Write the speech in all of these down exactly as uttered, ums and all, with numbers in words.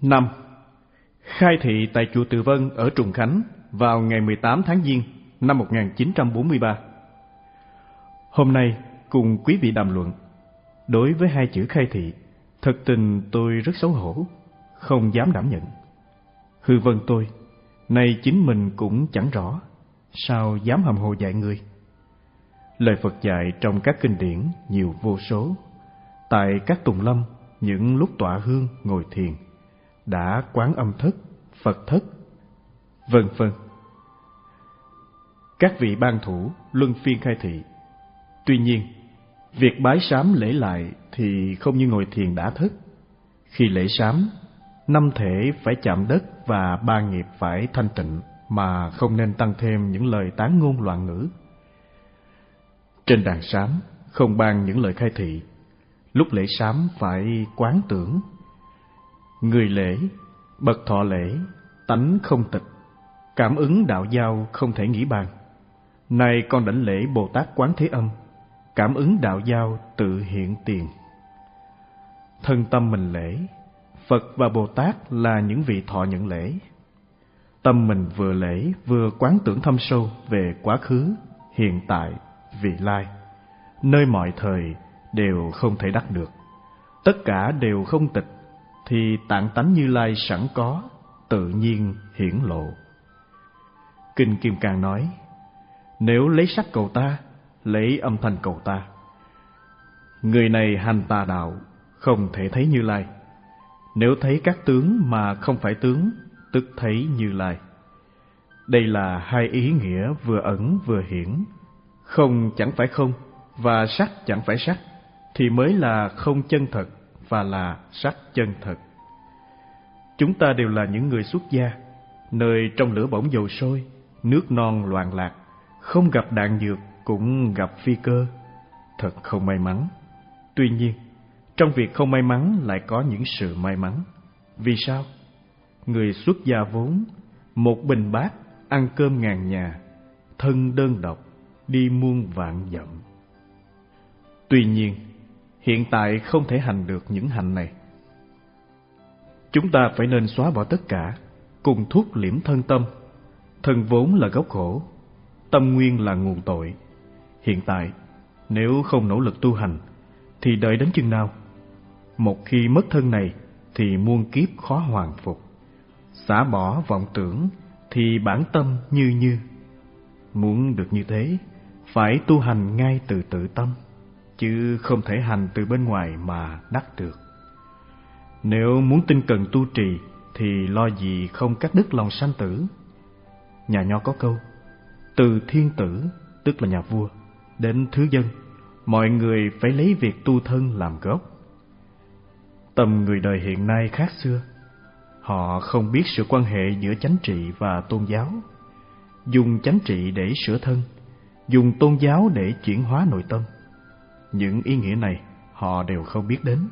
năm. Khai thị tại chùa Từ Vân ở Trùng Khánh vào ngày mười tám tháng Giêng năm một nghìn chín trăm bốn mươi ba. Hôm nay cùng quý vị đàm luận. Đối với hai chữ khai thị, thật tình tôi rất xấu hổ, không dám đảm nhận. Hư vân tôi, nay chính mình cũng chẳng rõ, sao dám hàm hồ dạy người. Lời Phật dạy trong các kinh điển nhiều vô số. Tại các tùng lâm, những lúc tọa hương ngồi thiền, đã quán âm thất, Phật thất, vân vân. Các vị ban thủ luân phiên khai thị. Tuy nhiên, việc bái sám lễ lại thì không như ngồi thiền đã thất. Khi lễ sám, năm thể phải chạm đất và ba nghiệp phải thanh tịnh, mà không nên tăng thêm những lời tán ngôn loạn ngữ. Trên đàn sám không ban những lời khai thị. Lúc lễ sám phải quán tưởng. Người lễ, bậc thọ lễ, tánh không tịch, cảm ứng đạo giao không thể nghĩ bàn. Nay con đảnh lễ Bồ Tát Quán Thế Âm, cảm ứng đạo giao tự hiện tiền. Thân tâm mình lễ, Phật và Bồ Tát là những vị thọ nhận lễ. Tâm mình vừa lễ vừa quán tưởng thâm sâu về quá khứ, hiện tại, vị lai, nơi mọi thời đều không thể đắc được, tất cả đều không tịch, thì tạng tánh Như Lai sẵn có, tự nhiên hiển lộ. Kinh Kim Cang nói, nếu lấy sắc cầu ta, lấy âm thanh cầu ta, người này hành tà đạo, không thể thấy Như Lai. Nếu thấy các tướng mà không phải tướng, tức thấy Như Lai. Đây là hai ý nghĩa vừa ẩn vừa hiển. Không chẳng phải không, và sắc chẳng phải sắc, thì mới là không chân thật và là sắc chân thật. Chúng ta đều là những người xuất gia, nơi trong lửa bỏng dầu sôi, nước non loạn lạc, không gặp đạn dược cũng gặp phi cơ. Thật không may mắn. Tuy nhiên, trong việc không may mắn lại có những sự may mắn. Vì sao? Người xuất gia vốn một bình bát, ăn cơm ngàn nhà, thân đơn độc, đi muôn vạn dặm. Tuy nhiên, hiện tại không thể hành được những hạnh này. Chúng ta phải nên xóa bỏ tất cả, cùng thuốc liễm thân tâm. Thân vốn là gốc khổ, tâm nguyên là nguồn tội. Hiện tại, nếu không nỗ lực tu hành, thì đợi đến chừng nào? Một khi mất thân này, thì muôn kiếp khó hoàn phục. Xả bỏ vọng tưởng, thì bản tâm như như. Muốn được như thế, phải tu hành ngay từ tự tâm, chứ không thể hành từ bên ngoài mà đắc được. Nếu muốn tinh cần tu trì, thì lo gì không cắt đứt lòng sanh tử. Nhà Nho có câu, từ thiên tử, tức là nhà vua, đến thứ dân, mọi người phải lấy việc tu thân làm gốc. Tâm người đời hiện nay khác xưa. Họ không biết sự quan hệ giữa chánh trị và tôn giáo, dùng chánh trị để sửa thân, dùng tôn giáo để chuyển hóa nội tâm. Những ý nghĩa này họ đều không biết đến.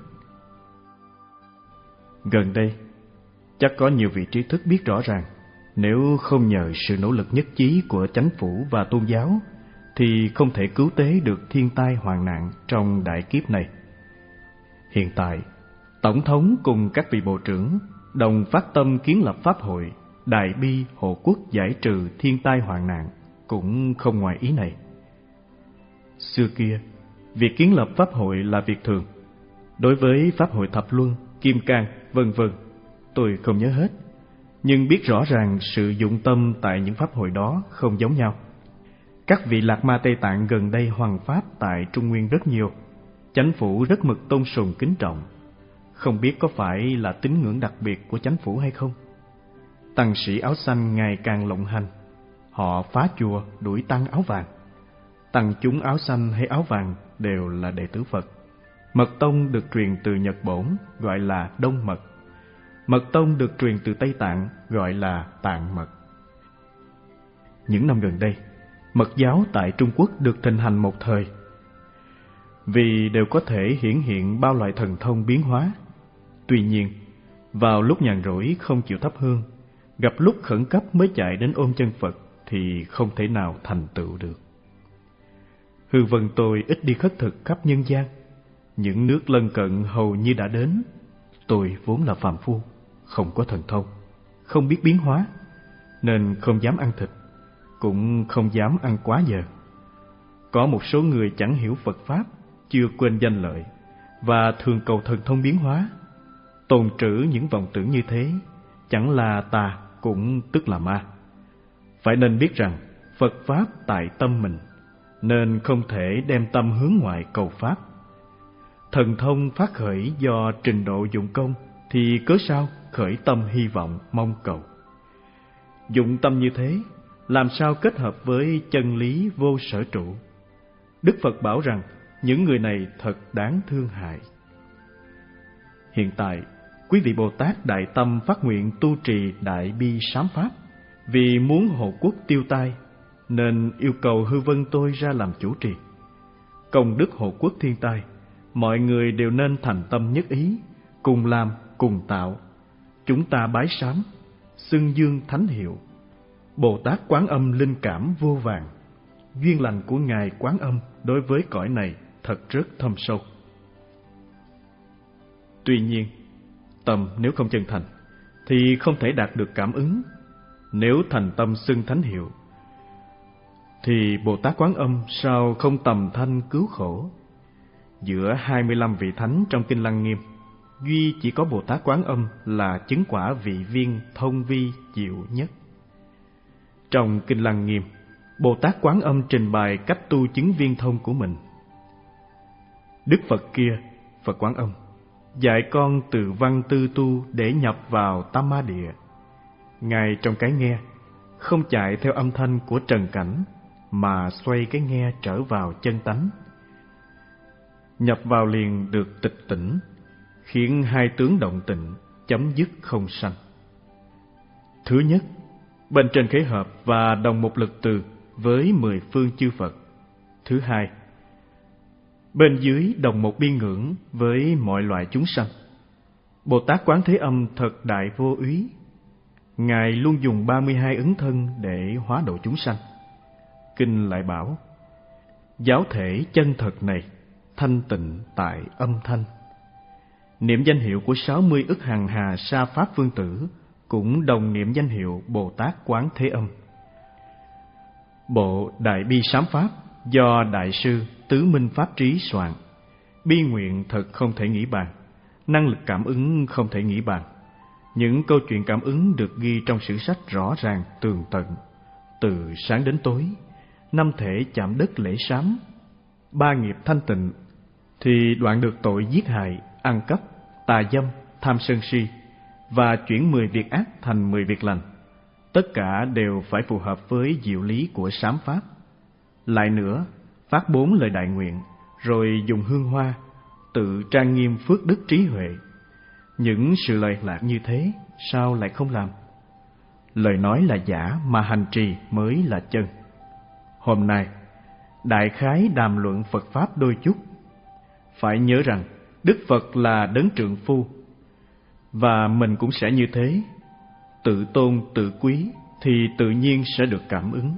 Gần đây, chắc có nhiều vị trí thức biết rõ ràng, nếu không nhờ sự nỗ lực nhất trí của chánh phủ và tôn giáo, thì không thể cứu tế được thiên tai hoạn nạn trong đại kiếp này. Hiện tại, Tổng thống cùng các vị bộ trưởng đồng phát tâm kiến lập pháp hội, đại bi hộ quốc giải trừ thiên tai hoạn nạn, cũng không ngoài ý này. Xưa kia, việc kiến lập pháp hội là việc thường. Đối với pháp hội thập luân, kim cang, vân vân, tôi không nhớ hết, nhưng biết rõ ràng sự dụng tâm tại những pháp hội đó không giống nhau. Các vị Lạc Ma Tây Tạng gần đây hoằng pháp tại Trung Nguyên rất nhiều, chánh phủ rất mực tôn sùng kính trọng. Không biết có phải là tín ngưỡng đặc biệt của chánh phủ hay không? Tăng sĩ áo xanh ngày càng lộng hành. Họ phá chùa đuổi tăng áo vàng. Tăng chúng áo xanh hay áo vàng đều là đệ tử Phật. Mật tông được truyền từ Nhật Bổn, gọi là Đông Mật. Mật tông được truyền từ Tây Tạng, gọi là Tạng Mật. Những năm gần đây, Mật giáo tại Trung Quốc được thịnh hành một thời, vì đều có thể hiển hiện bao loại thần thông biến hóa. Tuy nhiên, vào lúc nhàn rỗi không chịu thắp hương, gặp lúc khẩn cấp mới chạy đến ôm chân Phật, thì không thể nào thành tựu được. Hư vân tôi ít đi khất thực khắp nhân gian. Những nước lân cận hầu như đã đến. Tôi vốn là phàm phu, không có thần thông, không biết biến hóa, nên không dám ăn thịt, cũng không dám ăn quá giờ. Có một số người chẳng hiểu Phật Pháp, chưa quên danh lợi, và thường cầu thần thông biến hóa, tồn trữ những vọng tưởng như thế, chẳng là tà cũng tức là ma. Phải nên biết rằng Phật Pháp tại tâm mình, nên không thể đem tâm hướng ngoại cầu Pháp. Thần thông phát khởi do trình độ dụng công, thì cớ sao khởi tâm hy vọng mong cầu. Dụng tâm như thế, làm sao kết hợp với chân lý vô sở trụ? Đức Phật bảo rằng những người này thật đáng thương hại. Hiện tại, quý vị Bồ Tát đại tâm phát nguyện tu trì Đại Bi Sám Pháp, vì muốn hộ quốc tiêu tai, nên yêu cầu Hư Vân tôi ra làm chủ trì. Công đức hộ quốc thiên tai, mọi người đều nên thành tâm nhất ý, cùng làm, cùng tạo. Chúng ta bái sám, xưng dương thánh hiệu. Bồ Tát Quán Âm linh cảm vô vàn. Duyên lành của Ngài Quán Âm đối với cõi này thật rất thâm sâu. Tuy nhiên, tâm nếu không chân thành, thì không thể đạt được cảm ứng. Nếu thành tâm xưng thánh hiệu, thì Bồ Tát Quán Âm sao không tầm thanh cứu khổ? Giữa hai mươi lăm vị thánh trong Kinh Lăng Nghiêm, duy chỉ có Bồ Tát Quán Âm là chứng quả vị viên thông vi diệu nhất. Trong Kinh Lăng Nghiêm, Bồ Tát Quán Âm trình bày cách tu chứng viên thông của mình. Đức Phật kia, Phật Quán Âm, dạy con từ văn tư tu để nhập vào Tam Ma Địa. Ngài trong cái nghe, không chạy theo âm thanh của trần cảnh, mà xoay cái nghe trở vào chân tánh. Nhập vào liền được tịch tỉnh, khiến hai tướng động tịnh, chấm dứt không sanh. Thứ nhất, bên trên khế hợp và đồng một lực từ với mười phương chư Phật. Thứ hai, bên dưới đồng một biên ngưỡng với mọi loại chúng sanh. Bồ Tát Quán Thế Âm thật đại vô úy. Ngài luôn dùng ba mươi hai ứng thân để hóa độ chúng sanh. Kinh lại bảo, giáo thể chân thật này, thanh tịnh tại âm thanh. Niệm danh hiệu của sáu mươi ức hằng hà sa pháp phương tử cũng đồng niệm danh hiệu Bồ Tát Quán Thế Âm. Bộ Đại Bi Sám Pháp do Đại sư Tứ Minh Pháp Trí soạn. Bi nguyện thật không thể nghĩ bàn, năng lực cảm ứng không thể nghĩ bàn. Những câu chuyện cảm ứng được ghi trong sử sách rõ ràng tường tận. Từ sáng đến tối, năm thể chạm đất lễ sám, ba nghiệp thanh tịnh, thì đoạn được tội giết hại, ăn cắp, tà dâm, tham sân si, và chuyển mười việc ác thành mười việc lành. Tất cả đều phải phù hợp với diệu lý của sám pháp. Lại nữa, phát bốn lời đại nguyện, rồi dùng hương hoa, tự trang nghiêm phước đức trí huệ. Những sự lời lạc như thế, sao lại không làm? Lời nói là giả mà hành trì mới là chân. Hôm nay, đại khái đàm luận Phật Pháp đôi chút. Phải nhớ rằng, Đức Phật là đấng trượng phu, và mình cũng sẽ như thế. Tự tôn tự quý thì tự nhiên sẽ được cảm ứng.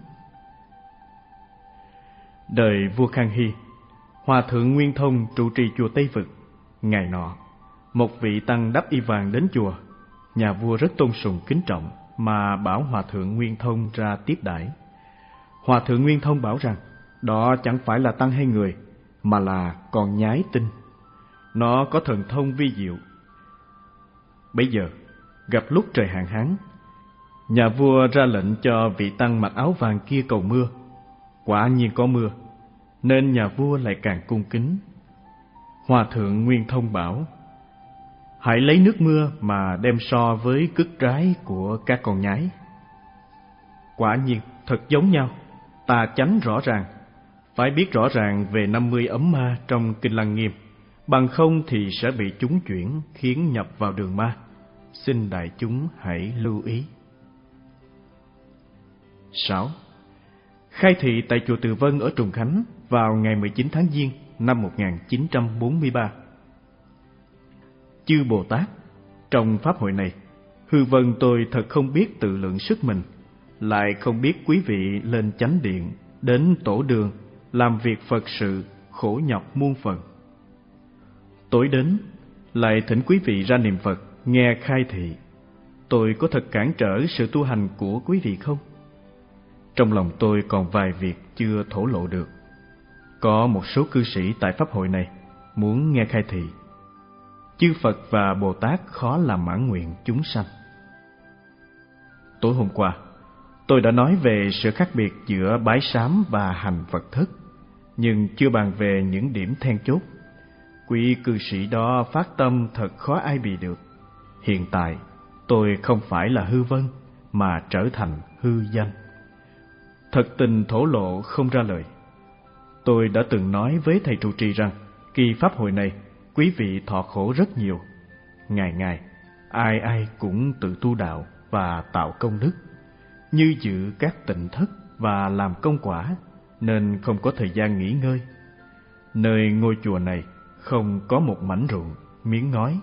Đời vua Khang Hy, Hòa thượng Nguyên Thông trụ trì chùa Tây Vực. Ngày nọ, một vị tăng đắp y vàng đến chùa. Nhà vua rất tôn sùng kính trọng, mà bảo Hòa thượng Nguyên Thông ra tiếp đãi. Hòa thượng Nguyên Thông bảo rằng đó chẳng phải là tăng hay người, mà là con nhái tinh. Nó có thần thông vi diệu. Bấy giờ, gặp lúc trời hạn hán, nhà vua ra lệnh cho vị tăng mặc áo vàng kia cầu mưa. Quả nhiên có mưa, nên nhà vua lại càng cung kính. Hòa thượng Nguyên Thông bảo, hãy lấy nước mưa mà đem so với cứt trái của các con nhái. Quả nhiên thật giống nhau, tà chánh rõ ràng. Phải biết rõ ràng về năm mươi ấm ma trong Kinh Lăng Nghiêm, bằng không thì sẽ bị chúng chuyển, khiến nhập vào đường ma. Xin đại chúng hãy lưu ý. Sáu. Khai thị tại chùa Từ Vân ở Trùng Khánh vào ngày mười chín tháng Giêng năm một nghìn chín trăm bốn mươi ba. Chư Bồ Tát, trong pháp hội này, hư vân tôi thật không biết tự lượng sức mình, lại không biết quý vị lên chánh điện, đến tổ đường, làm việc Phật sự, khổ nhọc muôn phần. Tối đến, lại thỉnh quý vị ra niệm Phật, nghe khai thị, tôi có thật cản trở sự tu hành của quý vị không? Trong lòng tôi còn vài việc chưa thổ lộ được. Có một số cư sĩ tại pháp hội này muốn nghe khai thị. Chư Phật và Bồ Tát khó làm mãn nguyện chúng sanh. Tối hôm qua, tôi đã nói về sự khác biệt giữa bái sám và hành Phật thất, nhưng chưa bàn về những điểm then chốt. Quý cư sĩ đó phát tâm thật khó ai bì được. Hiện tại, tôi không phải là hư vân, mà trở thành hư danh. Thật tình thổ lộ không ra lời. Tôi đã từng nói với thầy trụ trì rằng, kỳ pháp hội này, quý vị thọ khổ rất nhiều. Ngày ngày, ai ai cũng tự tu đạo và tạo công đức, như dự các tịnh thất và làm công quả, nên không có thời gian nghỉ ngơi. Nơi ngôi chùa này không có một mảnh ruộng, miếng ngói.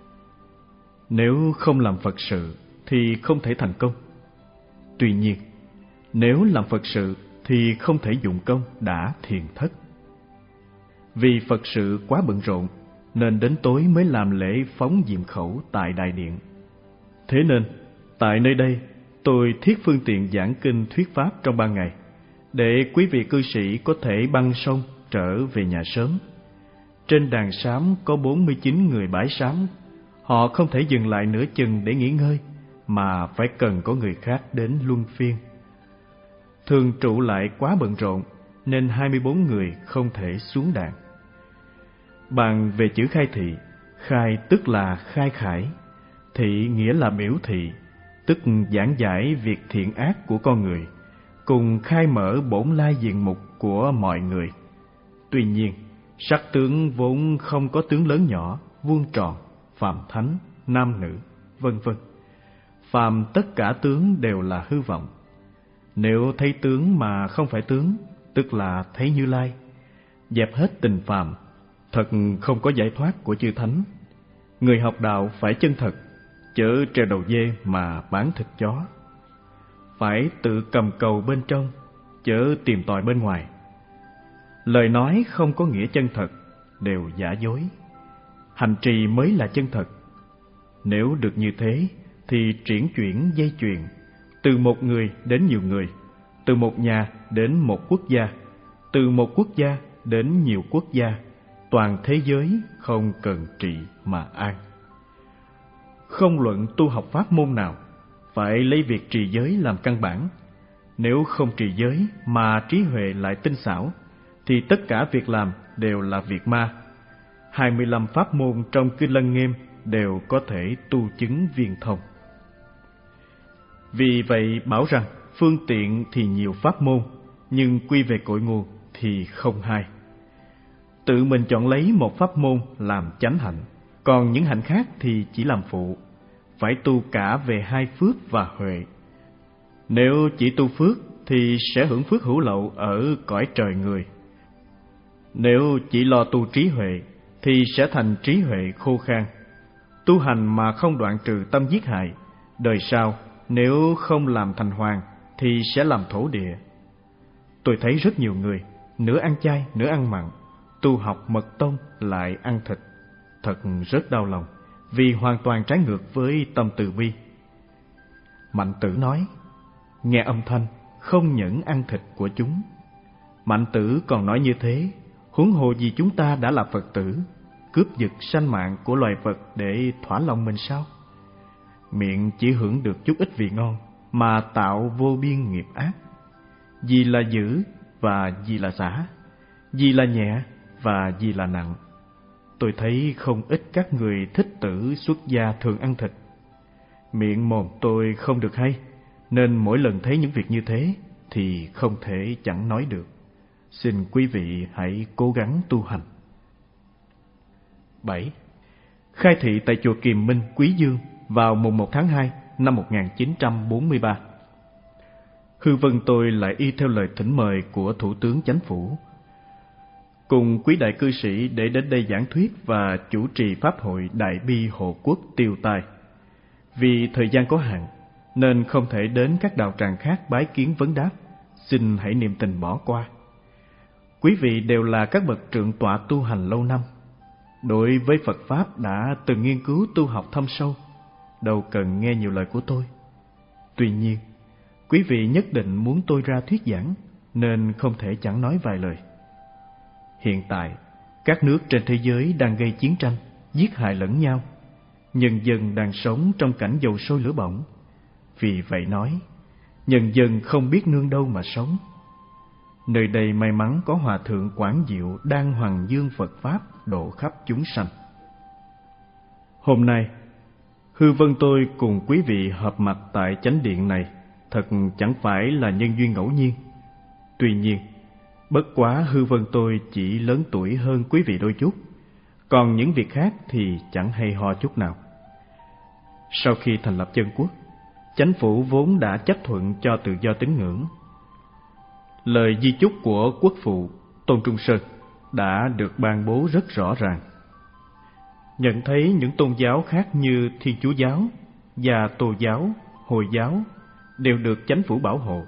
Nếu không làm Phật sự thì không thể thành công. Tuy nhiên, nếu làm Phật sự thì không thể dụng công đã thiền thất. Vì Phật sự quá bận rộn, nên đến tối mới làm lễ phóng diệm khẩu tại đại điện. Thế nên, tại nơi đây, tôi thiết phương tiện giảng kinh thuyết pháp trong ban ngày, để quý vị cư sĩ có thể băng sông trở về nhà sớm. Trên đàn sám có bốn mươi chín người bái sám. Họ không thể dừng lại nửa chừng để nghỉ ngơi, mà phải cần có người khác đến luân phiên. Thường trụ lại quá bận rộn, nên hai mươi bốn người không thể xuống đàn. Bàn về chữ khai thị, khai tức là khai khải, thị nghĩa là biểu thị, tức giảng giải việc thiện ác của con người, cùng khai mở bổn lai diện mục của mọi người. Tuy nhiên, sắc tướng vốn không có tướng lớn nhỏ, vuông tròn, phàm thánh, nam nữ, vân vân. Phàm tất cả tướng đều là hư vọng. Nếu thấy tướng mà không phải tướng, tức là thấy Như Lai. Dẹp hết tình phàm, thật không có giải thoát của chư thánh. Người học đạo phải chân thật, chớ treo đầu dê mà bán thịt chó. Phải tự cầm cầu bên trong, chớ tìm tòi bên ngoài. Lời nói không có nghĩa chân thật, đều giả dối. Hành trì mới là chân thật. Nếu được như thế, thì triển chuyển dây chuyền, từ một người đến nhiều người, từ một nhà đến một quốc gia, từ một quốc gia đến nhiều quốc gia, toàn thế giới không cần trị mà an. Không luận tu học pháp môn nào, phải lấy việc trì giới làm căn bản. Nếu không trì giới mà trí huệ lại tinh xảo, thì tất cả việc làm đều là việc ma. hai mươi lăm pháp môn trong Kinh Lăng Nghiêm đều có thể tu chứng viên thông. Vì vậy bảo rằng phương tiện thì nhiều pháp môn, nhưng quy về cội nguồn thì không hai. Tự mình chọn lấy một pháp môn làm chánh hạnh, còn những hạnh khác thì chỉ làm phụ. Phải tu cả về hai phước và huệ. Nếu chỉ tu phước thì sẽ hưởng phước hữu lậu ở cõi trời người. Nếu chỉ lo tu trí huệ thì sẽ thành trí huệ khô khan. Tu hành mà không đoạn trừ tâm giết hại, đời sau nếu không làm thành hoàng thì sẽ làm thổ địa. Tôi thấy rất nhiều người nửa ăn chay nửa ăn mặn, tu học mật tông lại ăn thịt. Thật rất đau lòng, vì hoàn toàn trái ngược với tâm từ bi. Mạnh Tử nói, nghe âm thanh không nhẫn ăn thịt của chúng. Mạnh Tử còn nói như thế, huống hồ gì chúng ta đã là Phật tử, cướp giật sanh mạng của loài vật để thỏa lòng mình sao? Miệng chỉ hưởng được chút ít vị ngon mà tạo vô biên nghiệp ác. Gì là dữ và gì là xả, gì là nhẹ và gì là nặng. Tôi thấy không ít các người thích tử xuất gia thường ăn thịt. Miệng mồm tôi không được hay, nên mỗi lần thấy những việc như thế thì không thể chẳng nói được. Xin quý vị hãy cố gắng tu hành. bảy. Khai thị tại chùa Kiềm Minh, Quý Dương vào mùng một tháng hai năm một nghìn chín trăm bốn mươi ba. Hư vân tôi lại y theo lời thỉnh mời của Thủ tướng Chánh phủ, cùng quý đại cư sĩ để đến đây giảng thuyết và chủ trì pháp hội Đại Bi Hộ Quốc Tiêu Tai. Vì thời gian có hạn, nên không thể đến các đạo tràng khác bái kiến vấn đáp. Xin hãy niệm tình bỏ qua. Quý vị đều là các bậc trượng tọa tu hành lâu năm, đối với Phật Pháp đã từng nghiên cứu tu học thâm sâu, đâu cần nghe nhiều lời của tôi. Tuy nhiên, quý vị nhất định muốn tôi ra thuyết giảng, nên không thể chẳng nói vài lời. Hiện tại, các nước trên thế giới đang gây chiến tranh, giết hại lẫn nhau. Nhân dân đang sống trong cảnh dầu sôi lửa bỏng. Vì vậy nói, nhân dân không biết nương đâu mà sống. Nơi đây may mắn có Hòa Thượng Quảng Diệu đang hoằng dương Phật Pháp độ khắp chúng sanh. Hôm nay, Hư Vân tôi cùng quý vị họp mặt tại chánh điện này thật chẳng phải là nhân duyên ngẫu nhiên. Tuy nhiên, bất quá Hư Vân tôi chỉ lớn tuổi hơn quý vị đôi chút, còn những việc khác thì chẳng hay ho chút nào. Sau khi thành lập Dân Quốc, Chánh phủ vốn đã chấp thuận cho tự do tín ngưỡng. Lời di chúc của quốc phụ Tôn Trung Sơn đã được ban bố rất rõ ràng. Nhận thấy những tôn giáo khác như Thiên Chúa giáo và Tô giáo, Hồi giáo đều được Chánh phủ bảo hộ.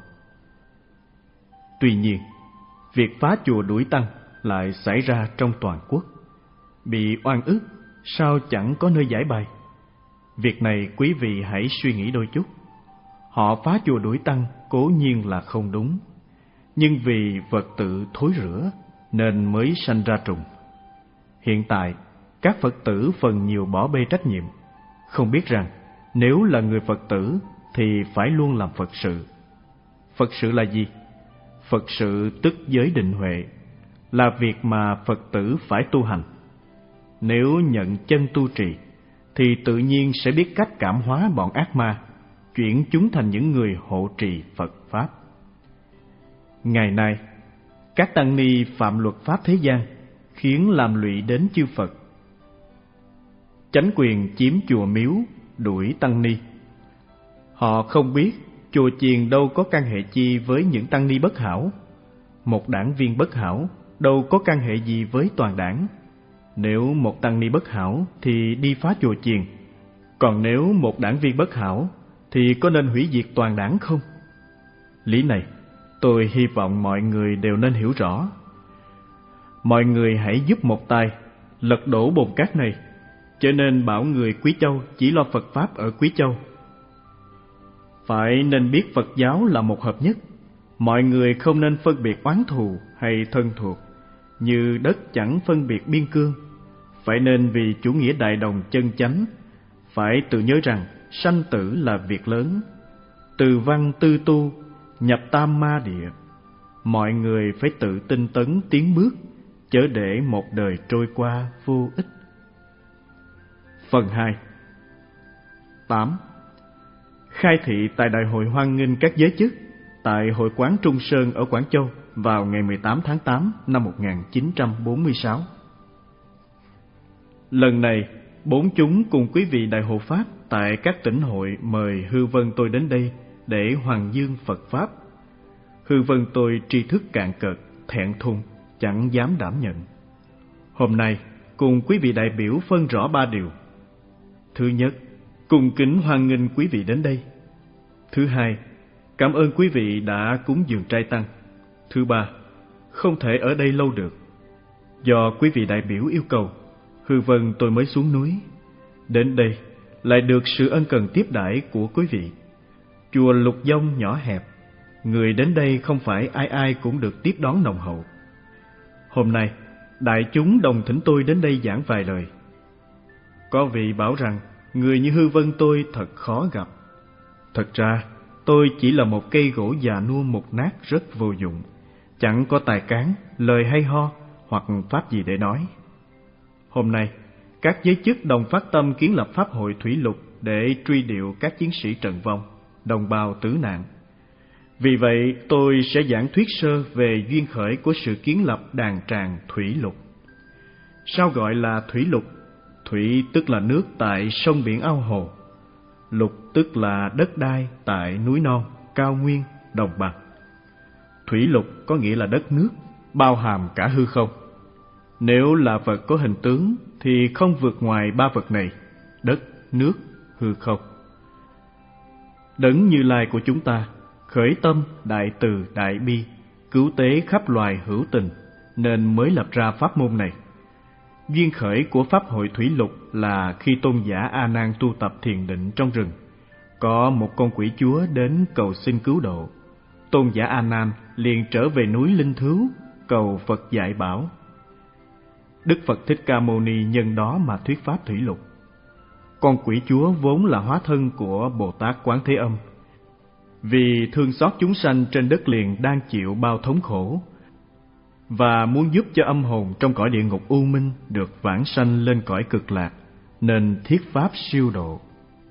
Tuy nhiên, việc phá chùa đuổi tăng lại xảy ra trong toàn quốc. Bị oan ức, sao chẳng có nơi giải bày? Việc này quý vị hãy suy nghĩ đôi chút. Họ phá chùa đuổi tăng cố nhiên là không đúng, nhưng vì vật tự thối rữa nên mới sanh ra trùng. Hiện tại, các Phật tử phần nhiều bỏ bê trách nhiệm, không biết rằng nếu là người Phật tử thì phải luôn làm Phật sự. Phật sự là gì? Phật sự tức giới định huệ, là việc mà Phật tử phải tu hành. Nếu nhận chân tu trì, thì tự nhiên sẽ biết cách cảm hóa bọn ác ma, chuyển chúng thành những người hộ trì Phật Pháp. Ngày nay, các tăng ni phạm luật pháp thế gian, khiến làm lụy đến chư Phật. Chánh quyền chiếm chùa miếu, đuổi tăng ni. Họ không biết chùa chiền đâu có can hệ chi với những tăng ni bất hảo. Một đảng viên bất hảo đâu có can hệ gì với toàn đảng. Nếu một tăng ni bất hảo thì đi phá chùa chiền, còn nếu một đảng viên bất hảo thì có nên hủy diệt toàn đảng không? Lý này tôi hy vọng mọi người đều nên hiểu rõ. Mọi người hãy giúp một tay lật đổ bồn cát này, cho nên bảo người Quý Châu chỉ lo Phật Pháp ở Quý Châu. Phải nên biết Phật giáo là một hợp nhất. Mọi người không nên phân biệt oán thù hay thân thuộc, như đất chẳng phân biệt biên cương. Phải nên vì chủ nghĩa đại đồng chân chánh, phải tự nhớ rằng sanh tử là việc lớn. Từ văn tư tu, nhập tam ma địa. Mọi người phải tự tinh tấn tiến bước, chớ để một đời trôi qua vô ích. Phần hai. tám. Khai thị tại Đại hội hoan nghênh các giới chức tại Hội quán Trung Sơn ở Quảng Châu vào ngày mười tám tháng tám năm một nghìn chín trăm bốn mươi sáu. Lần này, bốn chúng cùng quý vị Đại hộ Pháp tại các tỉnh hội mời Hư Vân tôi đến đây để hoằng dương Phật Pháp. Hư Vân tôi tri thức cạn cợt, thẹn thùng, chẳng dám đảm nhận. Hôm nay, cùng quý vị đại biểu phân rõ ba điều. Thứ nhất, cung kính hoan nghênh quý vị đến đây. Thứ hai, cảm ơn quý vị đã cúng dường trai tăng. Thứ ba, không thể ở đây lâu được. Do quý vị đại biểu yêu cầu, Hư Vân tôi mới xuống núi. Đến đây, lại được sự ân cần tiếp đãi của quý vị. Chùa Lục Dông nhỏ hẹp, người đến đây không phải ai ai cũng được tiếp đón nồng hậu. Hôm nay, đại chúng đồng thỉnh tôi đến đây giảng vài lời. Có vị bảo rằng người như Hư Vân tôi thật khó gặp. Thật ra, tôi chỉ là một cây gỗ già nua mục nát rất vô dụng, chẳng có tài cán, lời hay ho hoặc pháp gì để nói. Hôm nay, các giới chức đồng phát tâm kiến lập pháp hội Thủy Lục để truy điệu các chiến sĩ trận vong, đồng bào tử nạn. Vì vậy, tôi sẽ giảng thuyết sơ về duyên khởi của sự kiến lập đàn tràng Thủy Lục. Sao gọi là Thủy Lục? Thủy tức là nước tại sông biển ao hồ. Lục tức là đất đai tại núi non, cao nguyên, đồng bằng. Thủy lục có nghĩa là đất nước, bao hàm cả hư không. Nếu là vật có hình tướng thì không vượt ngoài ba vật này: đất, nước, hư không. Đấng Như Lai của chúng ta khởi tâm đại từ đại bi, cứu tế khắp loài hữu tình, nên mới lập ra pháp môn này. Duyên khởi của Pháp hội Thủy Lục là khi tôn giả A Nan tu tập thiền định trong rừng. Có một con quỷ chúa đến cầu xin cứu độ. Tôn giả A Nan liền trở về núi Linh Thứu cầu Phật dạy bảo. Đức Phật Thích Ca Mâu Ni nhân đó mà thuyết pháp Thủy Lục. Con quỷ chúa vốn là hóa thân của Bồ Tát Quán Thế Âm. Vì thương xót chúng sanh trên đất liền đang chịu bao thống khổ, và muốn giúp cho âm hồn trong cõi địa ngục u minh được vãng sanh lên cõi cực lạc, nên thiết pháp siêu độ.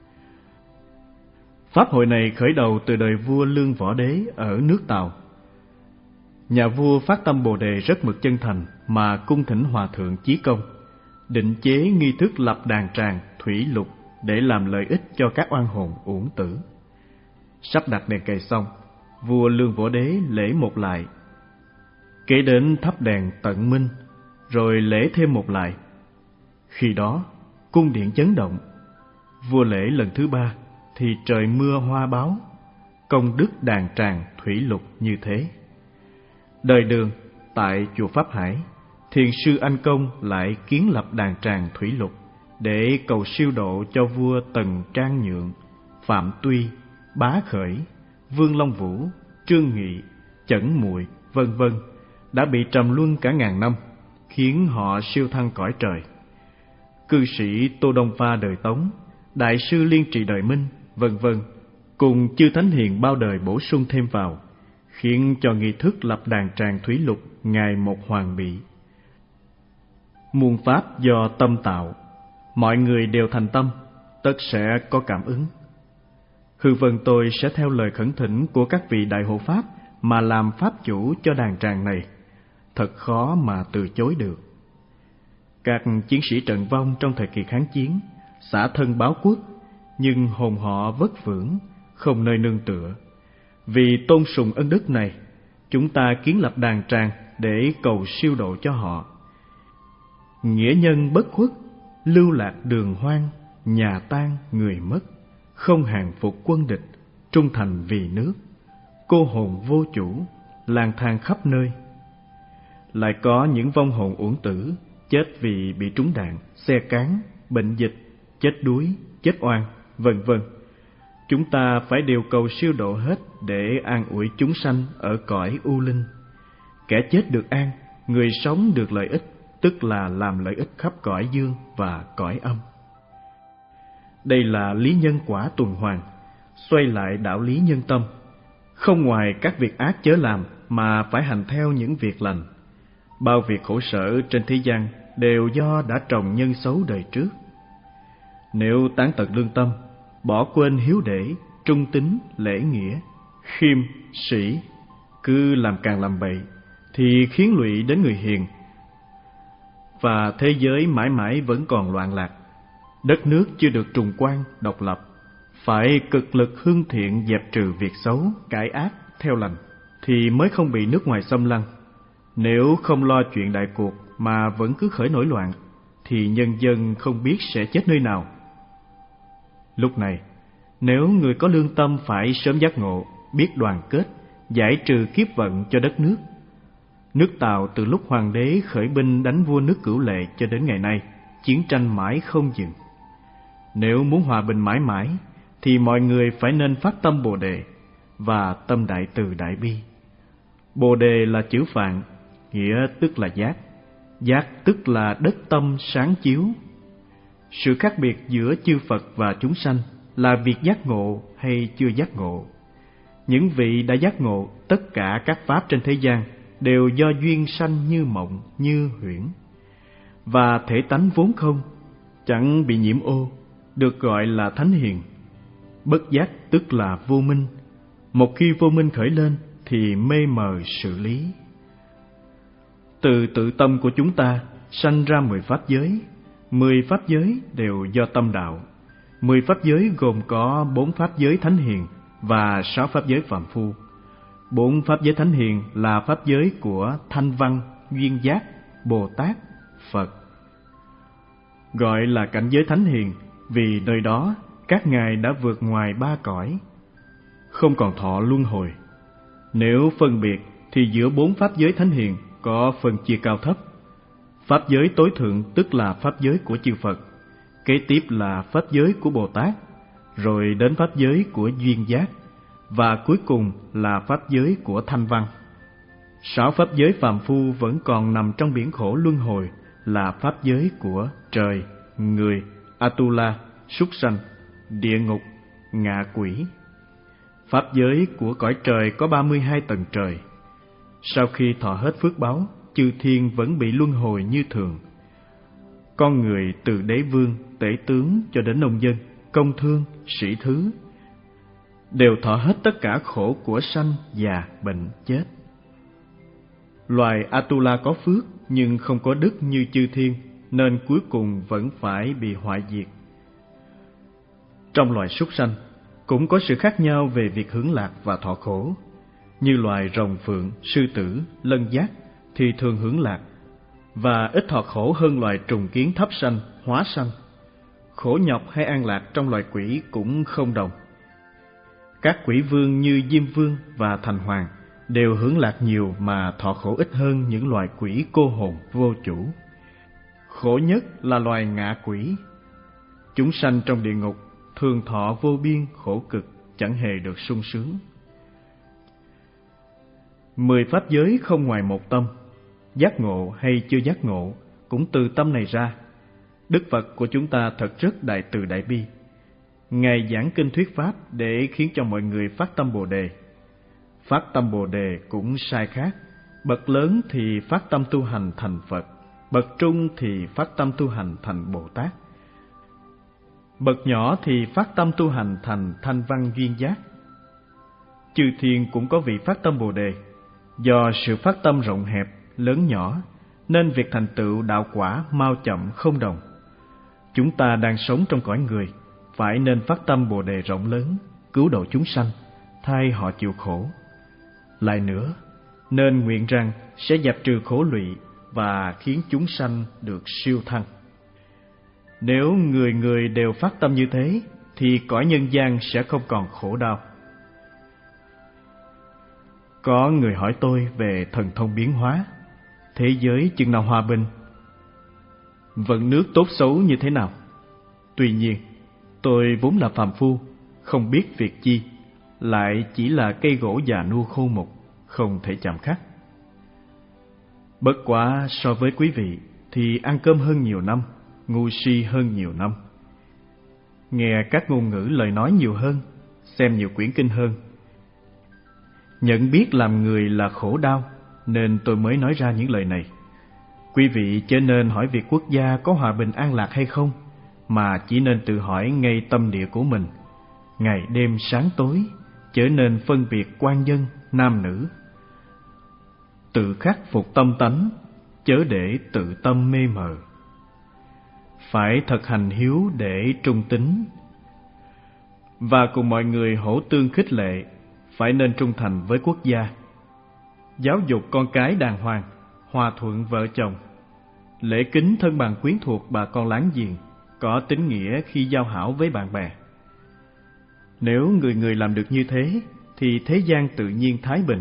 Pháp hội này khởi đầu từ đời vua Lương Võ Đế ở nước Tàu. Nhà vua phát tâm Bồ Đề rất mực chân thành mà cung thỉnh Hòa Thượng Chí Công, định chế nghi thức lập đàn tràng Thủy Lục để làm lợi ích cho các oan hồn uổng tử. Sắp đặt đèn cầy xong, vua Lương Võ Đế lễ một lại, kế đến thắp đèn tận minh, rồi lễ thêm một lại. Khi đó, cung điện chấn động. Vua lễ lần thứ ba thì trời mưa hoa báo, công đức đàn tràng Thủy Lục như thế. Đời Đường, tại chùa Pháp Hải, thiền sư Anh Công lại kiến lập đàn tràng Thủy Lục để cầu siêu độ cho vua Tần Trang Nhượng, Phạm Tuy, Bá Khởi, Vương Long Vũ, Trương Nghị, Chẩn Muội, vân vân đã bị trầm luân cả ngàn năm, khiến họ siêu thăng cõi trời. Cư sĩ Tô Đông Pha đời Tống, đại sư Liên Trì đời Minh, vân vân cùng chư thánh hiền bao đời bổ sung thêm vào, khiến cho nghi thức lập đàn tràng Thủy Lục ngày một hoàn bị. Muôn pháp do tâm tạo, mọi người đều thành tâm, tất sẽ có cảm ứng. Hư Vân tôi sẽ theo lời khẩn thỉnh của các vị đại hộ pháp mà làm pháp chủ cho đàn tràng này, thật khó mà từ chối được. Các chiến sĩ trận vong trong thời kỳ kháng chiến, xả thân báo quốc, nhưng hồn họ vất vưởng, không nơi nương tựa. Vì tôn sùng ân đức này, chúng ta kiến lập đàn tràng để cầu siêu độ cho họ. Nghĩa nhân bất khuất, lưu lạc đường hoang, nhà tan người mất, không hàng phục quân địch, trung thành vì nước, cô hồn vô chủ, lang thang khắp nơi. Lại có những vong hồn uổng tử, chết vì bị trúng đạn, xe cán, bệnh dịch, chết đuối, chết oan, vân vân. Chúng ta phải đều cầu siêu độ hết để an ủi chúng sanh ở cõi u linh. Kẻ chết được an, người sống được lợi ích, tức là làm lợi ích khắp cõi dương và cõi âm. Đây là lý nhân quả tuần hoàn, xoay lại đạo lý nhân tâm. Không ngoài các việc ác chớ làm mà phải hành theo những việc lành. Bao việc khổ sở trên thế gian đều do đã trồng nhân xấu đời trước. Nếu tán tận lương tâm, bỏ quên hiếu để, trung tín, lễ nghĩa, khiêm, sĩ, cứ làm càng làm bậy, thì khiến lụy đến người hiền, và thế giới mãi mãi vẫn còn loạn lạc. Đất nước chưa được trùng quang, độc lập, phải cực lực hương thiện dẹp trừ việc xấu, cải ác, theo lành, thì mới không bị nước ngoài xâm lăng. Nếu không lo chuyện đại cuộc mà vẫn cứ khởi nổi loạn, thì nhân dân không biết sẽ chết nơi nào. Lúc này, nếu người có lương tâm phải sớm giác ngộ, biết đoàn kết, giải trừ kiếp vận cho đất nước. Nước Tàu từ lúc hoàng đế khởi binh đánh vua nước Cửu Lệ cho đến ngày nay, chiến tranh mãi không dừng. Nếu muốn hòa bình mãi mãi, thì mọi người phải nên phát tâm Bồ Đề và tâm đại từ đại bi. Bồ Đề là chữ Phạn, nghĩa tức là giác. Giác tức là đất tâm sáng chiếu. Sự khác biệt giữa chư Phật và chúng sanh là việc giác ngộ hay chưa giác ngộ. Những vị đã giác ngộ, tất cả các pháp trên thế gian đều do duyên sanh như mộng, như huyễn. Và thể tánh vốn không, chẳng bị nhiễm ô, được gọi là thánh hiền. Bất giác tức là vô minh. Một khi vô minh khởi lên thì mê mờ sự lý. Từ tự tâm của chúng ta sanh ra mười pháp giới. Mười pháp giới đều do tâm đạo. Mười pháp giới gồm có bốn pháp giới thánh hiền và sáu pháp giới phàm phu. Bốn pháp giới thánh hiền là pháp giới của Thanh Văn, Duyên Giác, Bồ Tát, Phật. Gọi là cảnh giới thánh hiền vì nơi đó các ngài đã vượt ngoài ba cõi, không còn thọ luân hồi. Nếu phân biệt thì giữa bốn pháp giới thánh hiền có phân chia cao thấp. Pháp giới tối thượng tức là pháp giới của chư Phật, kế tiếp là pháp giới của Bồ Tát, rồi đến pháp giới của duyên giác, và cuối cùng là pháp giới của thanh văn. Sáu pháp giới phàm phu vẫn còn nằm trong biển khổ luân hồi là pháp giới của trời, người, Atula, súc sanh, địa ngục, ngạ quỷ. Pháp giới của cõi trời có ba mươi hai tầng trời. Sau khi thọ hết phước báo, chư thiên vẫn bị luân hồi như thường. Con người từ đế vương, tể tướng cho đến nông dân, công thương, sĩ thứ đều thọ hết tất cả khổ của sanh, già, bệnh, chết. Loài Atula có phước nhưng không có đức như chư thiên, nên cuối cùng vẫn phải bị hoại diệt. Trong loài súc sanh cũng có sự khác nhau về việc hưởng lạc và thọ khổ. Như loài rồng phượng, sư tử, lân giác thì thường hưởng lạc và ít thọ khổ hơn loài trùng kiến thấp sanh, hóa sanh. Khổ nhọc hay an lạc trong loài quỷ cũng không đồng. Các quỷ vương như Diêm Vương và Thành Hoàng đều hưởng lạc nhiều mà thọ khổ ít hơn những loài quỷ cô hồn vô chủ. Khổ nhất là loài ngạ quỷ. Chúng sanh trong địa ngục thường thọ vô biên khổ cực, chẳng hề được sung sướng. Mười pháp giới không ngoài một tâm, giác ngộ hay chưa giác ngộ cũng từ tâm này ra. Đức Phật của chúng ta thật rất đại từ đại bi. Ngài giảng kinh thuyết pháp để khiến cho mọi người phát tâm Bồ Đề. Phát tâm Bồ Đề cũng sai khác. Bậc lớn thì phát tâm tu hành thành Phật, bậc trung thì phát tâm tu hành thành Bồ Tát, bậc nhỏ thì phát tâm tu hành thành thanh văn duyên giác. Chư thiên cũng có vị phát tâm Bồ Đề. Do sự phát tâm rộng hẹp, lớn nhỏ, nên việc thành tựu đạo quả mau chậm không đồng. Chúng ta đang sống trong cõi người, phải nên phát tâm Bồ Đề rộng lớn, cứu độ chúng sanh, thay họ chịu khổ. Lại nữa, nên nguyện rằng sẽ dẹp trừ khổ lụy và khiến chúng sanh được siêu thăng. Nếu người người đều phát tâm như thế, thì cõi nhân gian sẽ không còn khổ đau. Có người hỏi tôi về thần thông biến hóa, thế giới chừng nào hòa bình, vận nước tốt xấu như thế nào. Tuy nhiên, tôi vốn là phàm phu, không biết việc chi, lại chỉ là cây gỗ già nua khô mục, không thể chạm khắc. Bất quá so với quý vị thì ăn cơm hơn nhiều năm, ngu si hơn nhiều năm, nghe các ngôn ngữ lời nói nhiều hơn, xem nhiều quyển kinh hơn. Nhận biết làm người là khổ đau, nên tôi mới nói ra những lời này. Quý vị chớ nên hỏi việc quốc gia có hòa bình an lạc hay không, mà chỉ nên tự hỏi ngay tâm địa của mình. Ngày đêm sáng tối, chớ nên phân biệt quan dân, nam nữ. Tự khắc phục tâm tánh, chớ để tự tâm mê mờ. Phải thực hành hiếu để trung tín, và cùng mọi người hỗ tương khích lệ. Phải nên trung thành với quốc gia, giáo dục con cái đàng hoàng, hòa thuận vợ chồng, lễ kính thân bằng quyến thuộc bà con láng giềng, có tín nghĩa khi giao hảo với bạn bè. Nếu người người làm được như thế, thì thế gian tự nhiên thái bình.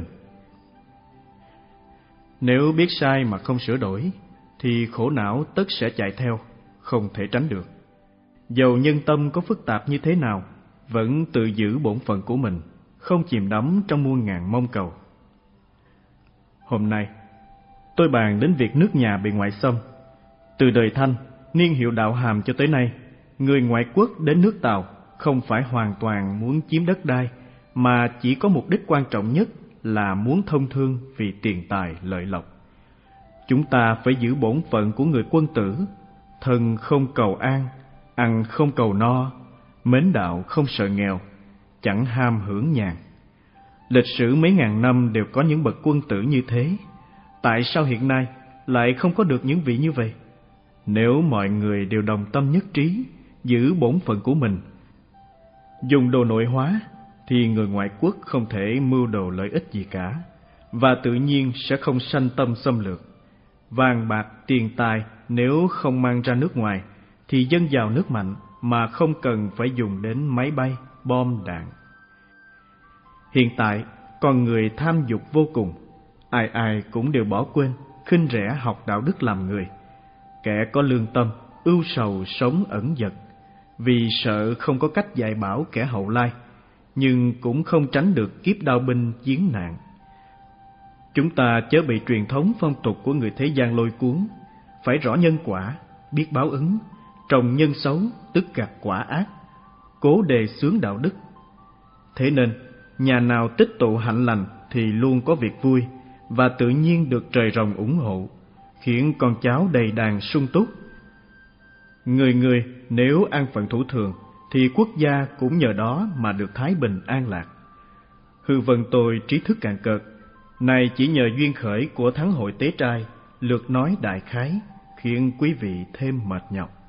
Nếu biết sai mà không sửa đổi, thì khổ não tất sẽ chạy theo, không thể tránh được. Dầu nhân tâm có phức tạp như thế nào, vẫn tự giữ bổn phận của mình, không chìm đắm trong muôn ngàn mong cầu. Hôm nay, tôi bàn đến việc nước nhà bị ngoại xâm. Từ đời Thanh, niên hiệu Đạo Hàm cho tới nay, người ngoại quốc đến nước Tàu không phải hoàn toàn muốn chiếm đất đai, mà chỉ có mục đích quan trọng nhất là muốn thông thương vì tiền tài lợi lộc. Chúng ta phải giữ bổn phận của người quân tử, thân không cầu an, ăn không cầu no, mến đạo không sợ nghèo, chẳng ham hưởng nhàn. Lịch sử mấy ngàn năm đều có những bậc quân tử như thế. Tại sao hiện nay lại không có được những vị như vậy? Nếu mọi người đều đồng tâm nhất trí, giữ bổn phận của mình, dùng đồ nội hóa, thì người ngoại quốc không thể mưu đồ lợi ích gì cả, và tự nhiên sẽ không sanh tâm xâm lược. Vàng bạc tiền tài nếu không mang ra nước ngoài, thì dân giàu nước mạnh mà không cần phải dùng đến máy bay, bom đạn. Hiện tại, con người tham dục vô cùng, ai ai cũng đều bỏ quên, khinh rẻ học đạo đức làm người. Kẻ có lương tâm, ưu sầu sống ẩn dật, vì sợ không có cách dạy bảo kẻ hậu lai, nhưng cũng không tránh được kiếp đao binh chiến nạn. Chúng ta chớ bị truyền thống phong tục của người thế gian lôi cuốn, phải rõ nhân quả, biết báo ứng, trồng nhân xấu tức gặt quả ác, cố đề xướng đạo đức. Thế nên, nhà nào tích tụ hạnh lành thì luôn có việc vui, và tự nhiên được trời rồng ủng hộ, khiến con cháu đầy đàn sung túc. Người người nếu an phận thủ thường, thì quốc gia cũng nhờ đó mà được thái bình an lạc. Hư vân tôi trí thức cạn cợt, này chỉ nhờ duyên khởi của thắng hội tế trai, lược nói đại khái, khiến quý vị thêm mệt nhọc.